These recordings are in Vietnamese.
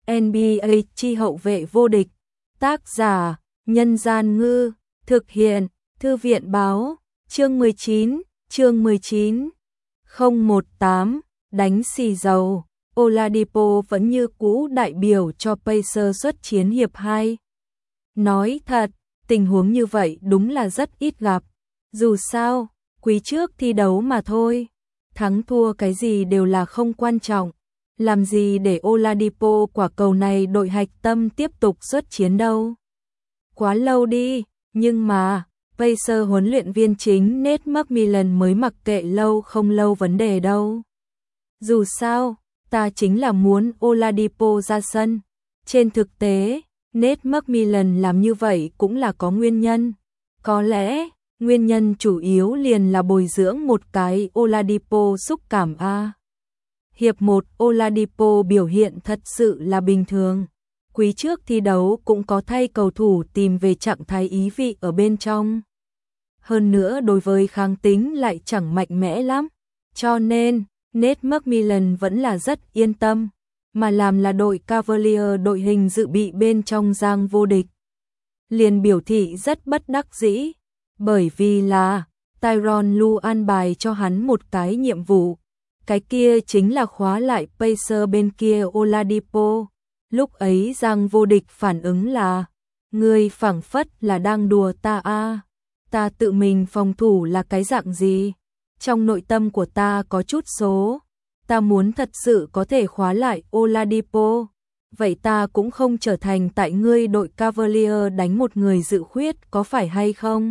NBA chi hậu vệ vô địch. Tác giả: Nhân Gian Ngư. Thực hiện: Thư viện Báo. Chương 19. 018. Đánh xì dầu. Oladipo vẫn như cũ đại biểu cho Pacers xuất chiến hiệp 2. Nói thật, tình huống như vậy đúng là rất ít gặp. Dù sao, quý trước thi đấu mà thôi. Thắng thua cái gì đều là không quan trọng. Làm gì để Oladipo quả cầu này đội hạch tâm tiếp tục xuất chiến đâu. Quá lâu đi, nhưng mà Pacers huấn luyện viên chính Nate McMillan mới mặc kệ lâu không lâu vấn đề đâu. Dù sao, ta chính là muốn Oladipo ra sân. Trên thực tế, Nate McMillan làm như vậy cũng là có nguyên nhân. Có lẽ, nguyên nhân chủ yếu liền là bồi dưỡng một cái Oladipo xúc cảm a. Hiệp 1 Oladipo biểu hiện thật sự là bình thường. Quý trước thi đấu cũng có thay cầu thủ tìm về trạng thái ý vị ở bên trong. Hơn nữa đối với kháng tính lại chẳng mạnh mẽ lắm. Cho nên, Nate McMillan vẫn là rất yên tâm. Mà làm là đội Cavalier đội hình dự bị bên trong giang vô địch. Liền biểu thị rất bất đắc dĩ. Bởi vì là Tyronn Lue an bài cho hắn một cái nhiệm vụ. Cái kia chính là khóa lại Pacers bên kia Oladipo. Lúc ấy giang vô địch phản ứng là: ngươi phảng phất là đang đùa ta a. Ta tự mình phòng thủ là cái dạng gì? Trong nội tâm của ta có chút số. Ta muốn thật sự có thể khóa lại Oladipo. Vậy ta cũng không trở thành tại ngươi đội Cavalier đánh một người dự khuyết, có phải hay không?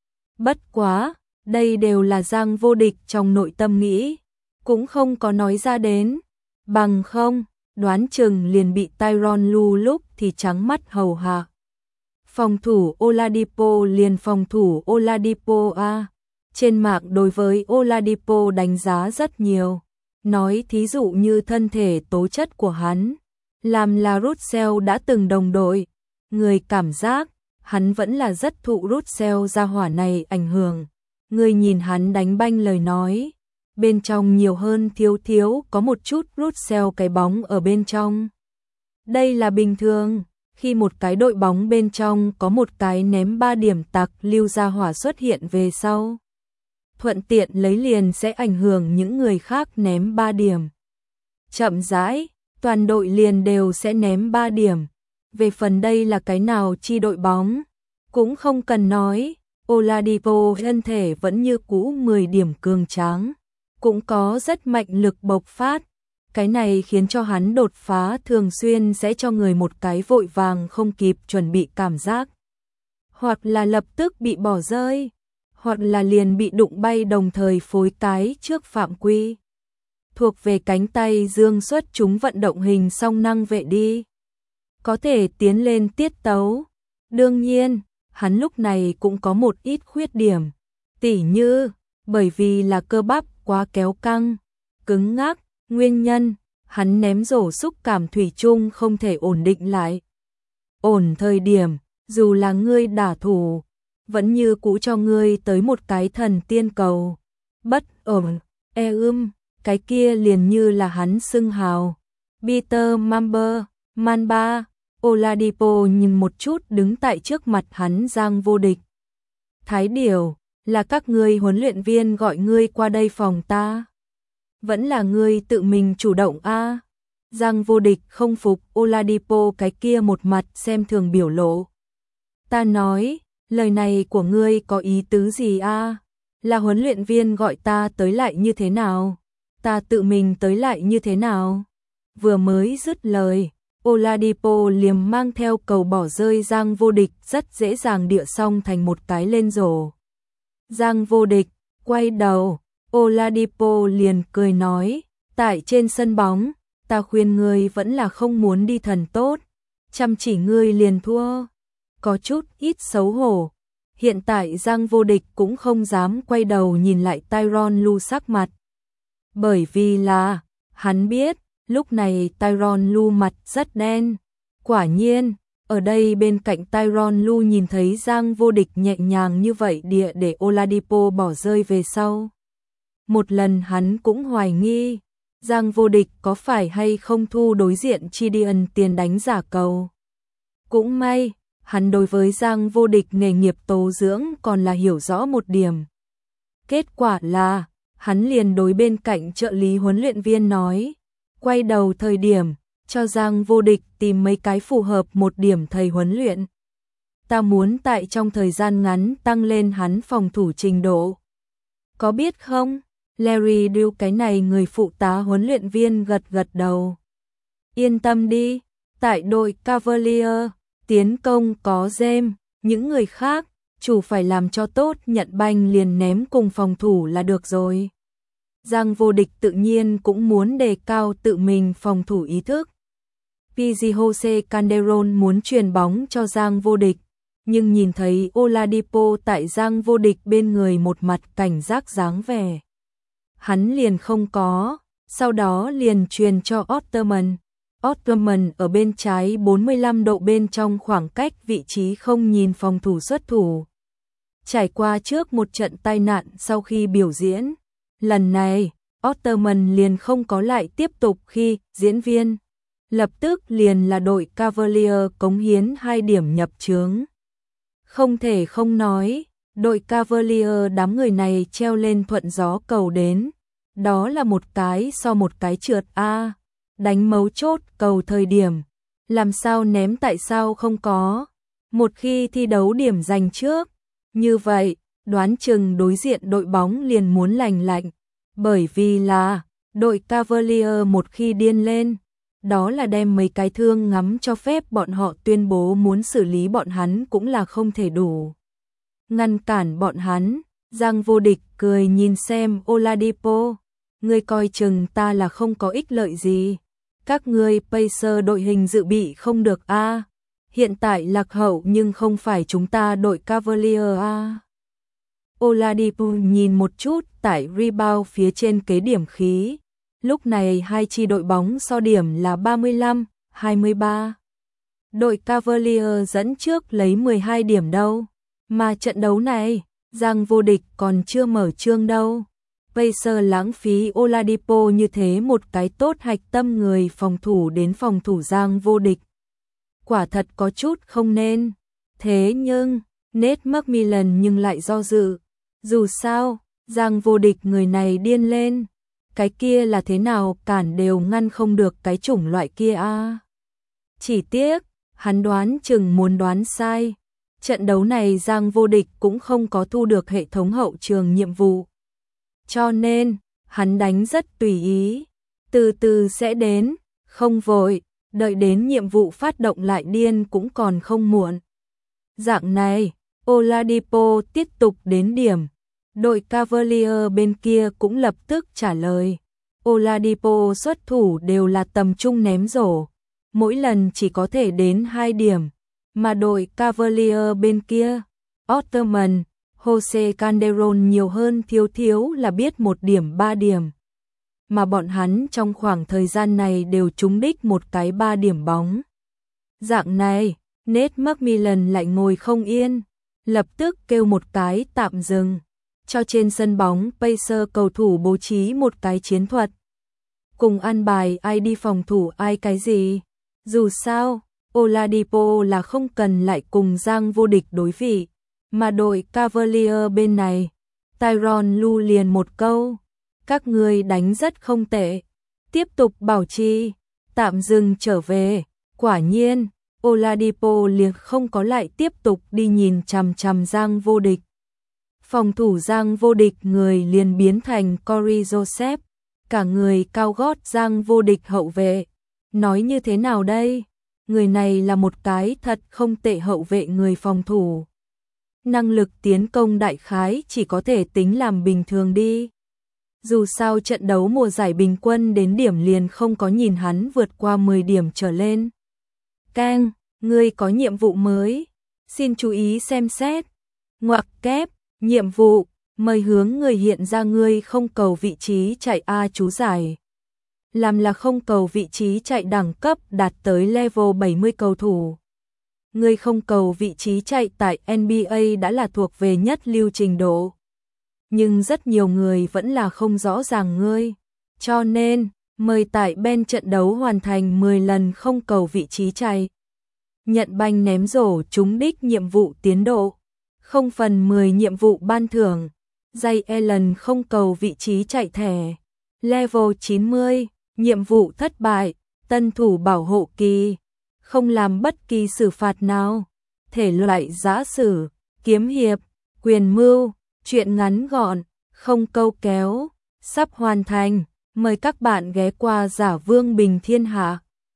Bất quá, đây đều là giang vô địch trong nội tâm nghĩ. Cũng không có nói ra đến. Bằng không, đoán chừng liền bị Tyronn Lue lúc thì trắng mắt hầu hạ. Phòng thủ Oladipo liền phòng thủ Oladipo a. Trên mạng đối với Oladipo đánh giá rất nhiều. Nói thí dụ như thân thể tố chất của hắn. Làm là Russell đã từng đồng đội. Người cảm giác, hắn vẫn là rất thụ Russell gia hỏa này ảnh hưởng. Người nhìn hắn đánh banh lời nói. Bên trong nhiều hơn thiếu có một chút Russell cái bóng ở bên trong. Đây là bình thường, khi một cái đội bóng bên trong có một cái ném 3 điểm tặc lưu gia hỏa xuất hiện về sau. Thuận tiện lấy liền sẽ ảnh hưởng những người khác ném 3 điểm. Chậm rãi, toàn đội liền đều sẽ ném 3 điểm. Về phần đây là cái nào chi đội bóng, cũng không cần nói, Oladipo thân thể vẫn như cũ 10 điểm cường tráng. Cũng có rất mạnh lực bộc phát. Cái này khiến cho hắn đột phá thường xuyên sẽ cho người một cái vội vàng không kịp chuẩn bị cảm giác. Hoặc là lập tức bị bỏ rơi, hoặc là liền bị đụng bay đồng thời phối cái trước phạm quy. Thuộc về cánh tay dương xuất chúng vận động hình song năng vệ đi. Có thể tiến lên tiết tấu. Đương nhiên, hắn lúc này cũng có một ít khuyết điểm. Tỉ như, bởi vì là cơ bắp quá kéo căng, cứng ngắc, nguyên nhân, hắn ném rổ xúc cảm thủy chung không thể ổn định lại. Ổn thời điểm, dù là ngươi đả thủ, vẫn như cũ cho ngươi tới một cái thần tiên cầu. Bất ổn, cái kia liền như là hắn xưng hào. Peter Mamba, Oladipo nhìn một chút đứng tại trước mặt hắn giang vô địch. Thái điều, là các ngươi huấn luyện viên gọi ngươi qua đây phòng ta. Vẫn là ngươi tự mình chủ động a. Giang vô địch không phục Oladipo cái kia một mặt xem thường biểu lộ. Ta nói, lời này của ngươi có ý tứ gì a? Là huấn luyện viên gọi ta tới lại như thế nào? Ta tự mình tới lại như thế nào? Vừa mới dứt lời, Oladipo liềm mang theo cầu bỏ rơi giang vô địch rất dễ dàng địa xong thành một cái lên rổ. Giang vô địch, quay đầu, Oladipo liền cười nói, tại trên sân bóng, ta khuyên ngươi vẫn là không muốn đi thần tốt, chăm chỉ ngươi liền thua. Có chút ít xấu hổ. Hiện tại Giang vô địch cũng không dám quay đầu nhìn lại Tyronn Lue sắc mặt. Bởi vì là, hắn biết, lúc này Tyronn Lue mặt rất đen. Quả nhiên, ở đây bên cạnh Tyronn Lue nhìn thấy Giang vô địch nhẹ nhàng như vậy địa để Oladipo bỏ rơi về sau. Một lần hắn cũng hoài nghi, Giang Vô Địch có phải hay không thu đối diện Chidian tiền đánh giả cầu. Cũng may, hắn đối với Giang Vô Địch nghề nghiệp tố dưỡng còn là hiểu rõ một điểm. Kết quả là, hắn liền đối bên cạnh trợ lý huấn luyện viên nói, quay đầu thời điểm, cho Giang Vô Địch tìm mấy cái phù hợp một điểm thầy huấn luyện. Ta muốn tại trong thời gian ngắn tăng lên hắn phòng thủ trình độ. Có biết không? Larry Drew cái này người phụ tá huấn luyện viên gật gật đầu. Yên tâm đi, tại đội Cavalier, tiến công có James, những người khác, chủ phải làm cho tốt nhận banh liền ném cùng phòng thủ là được rồi. Giang Vô Địch tự nhiên cũng muốn đề cao tự mình phòng thủ ý thức. PG Jose Calderon muốn truyền bóng cho Giang Vô Địch, nhưng nhìn thấy Oladipo tại Giang Vô Địch bên người một mặt cảnh giác dáng vẻ. Hắn liền không có, sau đó liền truyền cho Otterman. Otterman ở bên trái 45 độ bên trong khoảng cách vị trí không nhìn phòng thủ xuất thủ. Trải qua trước một trận tai nạn sau khi biểu diễn, lần này, Otterman liền không có lại tiếp tục khi diễn viên. Lập tức liền là đội Cavalier cống hiến 2 điểm nhập chướng. Không thể không nói, đội Cavalier đám người này treo lên thuận gió cầu đến. Đó là một cái so một cái trượt a. Đánh mấu chốt cầu thời điểm. Làm sao ném tại sao không có. Một khi thi đấu điểm giành trước. Như vậy, đoán chừng đối diện đội bóng liền muốn lành lạnh. Bởi vì là, đội Cavalier một khi điên lên, đó là đem mấy cái thương ngắm cho phép bọn họ tuyên bố muốn xử lý bọn hắn cũng là không thể đủ. Ngăn cản bọn hắn, Giang Vô Địch cười nhìn xem Oladipo, ngươi coi chừng ta là không có ích lợi gì. Các ngươi Pacer đội hình dự bị không được a. Hiện tại lạc hậu nhưng không phải chúng ta đội Cavalier a. Oladipo nhìn một chút tại rebound phía trên kế điểm khí. Lúc này hai chi đội bóng so điểm là 35-23. Đội Cavalier dẫn trước lấy 12 điểm đâu. Mà trận đấu này, Giang Vô Địch còn chưa mở chương đâu. Pacer lãng phí Oladipo như thế một cái tốt hạch tâm người phòng thủ đến phòng thủ Giang Vô Địch. Quả thật có chút không nên. Thế nhưng, Nate McMillan nhưng lại do dự. Dù sao, Giang Vô Địch người này điên lên. Cái kia là thế nào cản đều ngăn không được cái chủng loại kia a. Chỉ tiếc, hắn đoán chừng muốn đoán sai. Trận đấu này Giang Vô Địch cũng không có thu được hệ thống hậu trường nhiệm vụ. Cho nên, hắn đánh rất tùy ý. Từ từ sẽ đến, không vội, đợi đến nhiệm vụ phát động lại điên cũng còn không muộn. Dạng này, Oladipo tiếp tục đến điểm. Đội Cavalier bên kia cũng lập tức trả lời. Oladipo xuất thủ đều là tầm trung ném rổ. Mỗi lần chỉ có thể đến 2 điểm. Mà đội Cavalier bên kia, Otterman, Jose Calderon nhiều hơn thiếu là biết 1 điểm 3 điểm. Mà bọn hắn trong khoảng thời gian này đều trúng đích một cái 3 điểm bóng. Dạng này, Nate McMillan lại ngồi không yên. Lập tức kêu một cái tạm dừng. Cho trên sân bóng Pacer cầu thủ bố trí một cái chiến thuật. Cùng ăn bài ai đi phòng thủ ai cái gì. Dù sao, Oladipo là không cần lại cùng Giang Vô Địch đối vị. Mà đội Cavalier bên này, Tyronn Lue liền một câu. Các ngươi đánh rất không tệ. Tiếp tục bảo trì, tạm dừng trở về. Quả nhiên, Oladipo liền không có lại tiếp tục đi nhìn chằm chằm Giang Vô Địch. Phòng thủ Giang Vô Địch người liền biến thành Corey Joseph, cả người cao gót Giang Vô Địch hậu vệ. Nói như thế nào đây? Người này là một cái thật không tệ hậu vệ người phòng thủ. Năng lực tiến công đại khái chỉ có thể tính làm bình thường đi. Dù sao trận đấu mùa giải bình quân đến điểm liền không có nhìn hắn vượt qua 10 điểm trở lên. Kang, ngươi có nhiệm vụ mới. Xin chú ý xem xét. Ngoặc kép, nhiệm vụ, mời hướng người hiện ra ngươi không cầu vị trí chạy A chú giải. Làm là không cầu vị trí chạy đẳng cấp đạt tới level 70 cầu thủ. Ngươi không cầu vị trí chạy tại NBA đã là thuộc về nhất lưu trình độ. Nhưng rất nhiều người vẫn là không rõ ràng ngươi. Cho nên, Mời tại bên trận đấu hoàn thành 10 lần không cầu vị trí chạy. Nhận banh ném rổ trúng đích nhiệm vụ tiến độ. 0/10 nhiệm vụ ban thưởng. Dây Ellen không cầu vị trí chạy thẻ. Level 90, nhiệm vụ thất bại, tân thủ bảo hộ kỳ. Không làm bất kỳ xử phạt nào. Thể loại giã sử, kiếm hiệp, quyền mưu, truyện ngắn gọn, không câu kéo, sắp hoàn thành. Mời các bạn ghé qua Giả Vương Bình Thiên Hạ.